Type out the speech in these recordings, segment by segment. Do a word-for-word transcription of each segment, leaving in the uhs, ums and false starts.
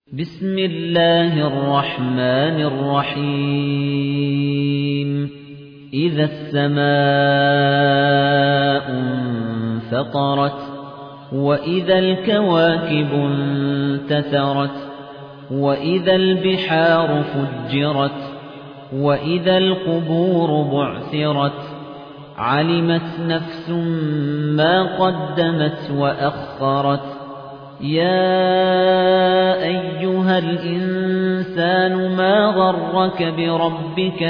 بسم الله الرحمن الرحيم إذا السماء انفطرت وإذا الكواكب انتثرت وإذا البحار فجرت وإذا القبور بعثرت علمت نفس ما قدمت وأخرت يا أيها الإنسان ما غرك بربك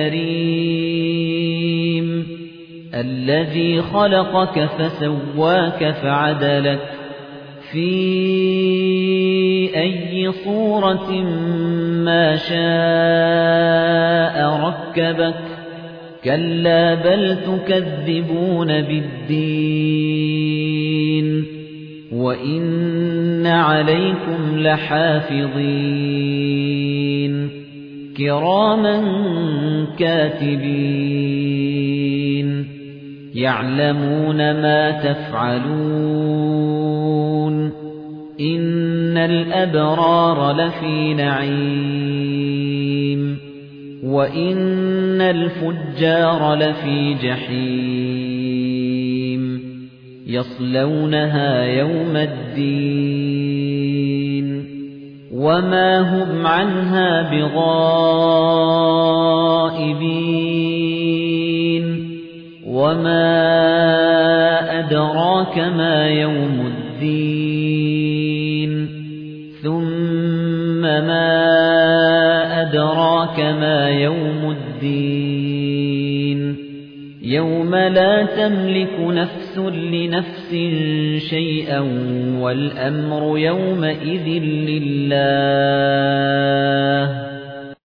الكريم الذي خلقك فسواك فعدلك في أي صورة ما شاء ركبك كلا بل تكذبون بالدين وإن عليكم لحافظين كراما كاتبين يعلمون ما تفعلون إن الأبرار لفي نعيم وإن الفجار لفي جحيم يصلونها يوم الدين وما هم عنها بغائبين وما أدراك ما يوم الدين ثم ما أدراك ما يوم الدين يوم لا تملك نفس لنفس شيئا والأمر يومئذ لله